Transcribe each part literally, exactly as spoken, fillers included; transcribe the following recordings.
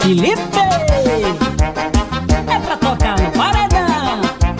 Felipe, é pra tocar no paredão.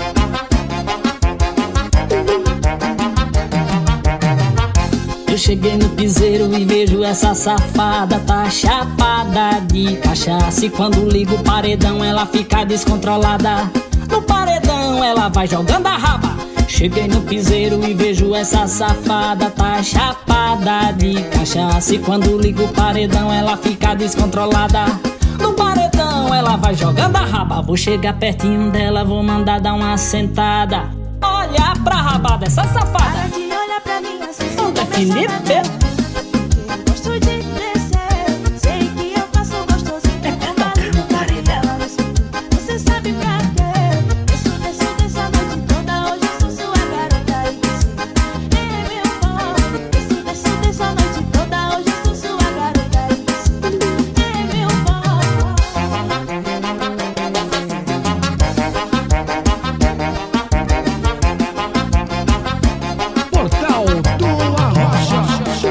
Eu cheguei no piseiro e vejo essa safada, tá chapada de cachaça. E quando ligo o paredão ela fica descontrolada. No paredão ela vai jogando a raba. Cheguei no piseiro e vejo essa safada, tá chapada de cachaça. E quando ligo o paredão ela fica descontrolada. No paredão ela vai jogando a raba. Vou chegar pertinho dela, vou mandar dar uma sentada. Olha pra raba dessa safada. Para de olhar pra mim assim, se Onde é começa Felipe? a bater. Eu gosto de crescer, sei que eu faço gostosinho. É pra tocar no paredão. Você sabe pra quê? Desço, desço, desço a noite toda. Hoje sou sua garota e você é meu boy. Desço, desço, desço a noite toda. Hoje sou sua garota e você é meu boy. Portal do Arrocha.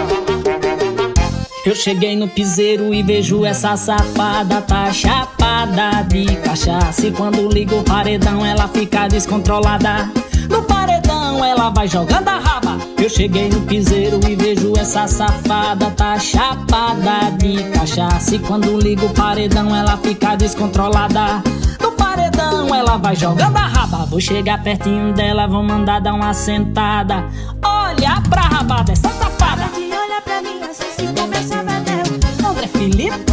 Eu cheguei no piseiro e vejo essa safada, tá chapada de cachaça. E quando ligo o paredão ela fica descontrolada. No paredão ela vai jogando a raba. Eu cheguei no piseiro e vejo essa safada, tá chapada de cachaça. E quando ligo o paredão ela fica descontrolada. No paredão ela vai jogando a raba. Vou chegar pertinho dela, vou mandar dar uma sentada. Olha pra raba dessa safada. Para de olhar pra mim assim, se começa a bater. Onde é Felipe?